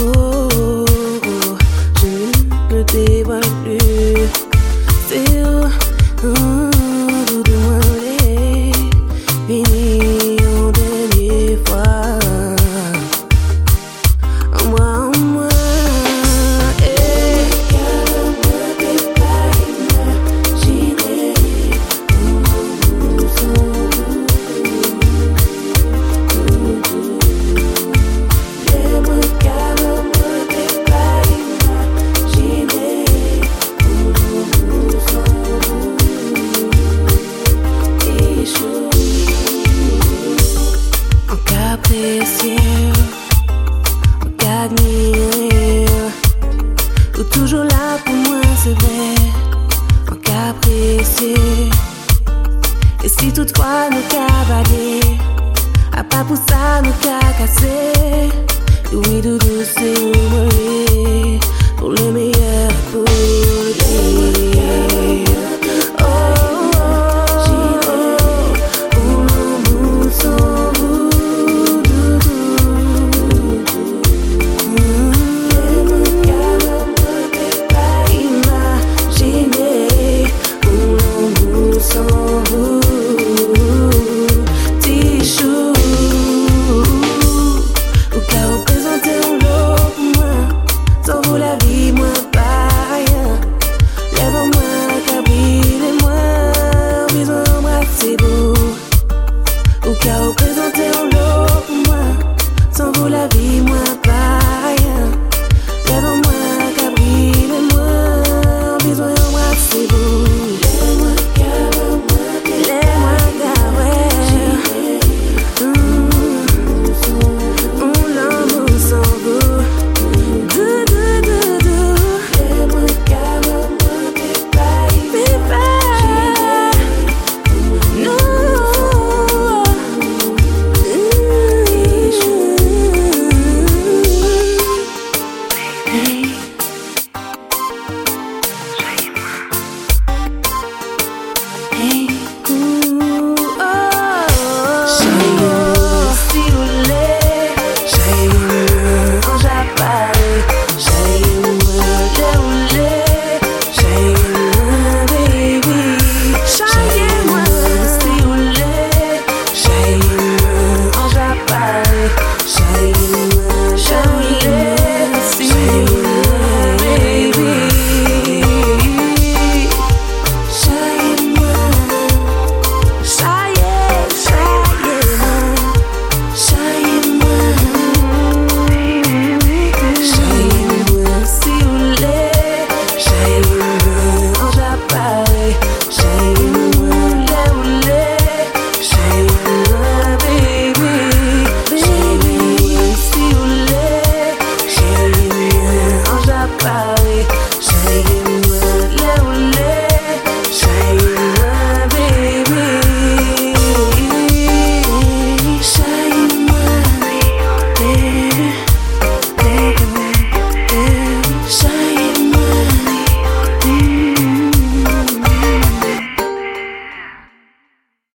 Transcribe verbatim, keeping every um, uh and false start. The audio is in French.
oh, oh, je ne te dévoile plus. Still, oh, tout demandé, fini une dernière fois. Moi, moi, eh. Calme-moi, t'es pas imaginé. Lève-moi, calme-moi, t'es pas imaginé. En capricieux, en admiré, ou toujours là pour moi, c'est vrai. En capricieux, et si toutefois nous cavaliers, à pas pour ça nous cassé, oui, doudou, c'est où mourir pour le meilleur.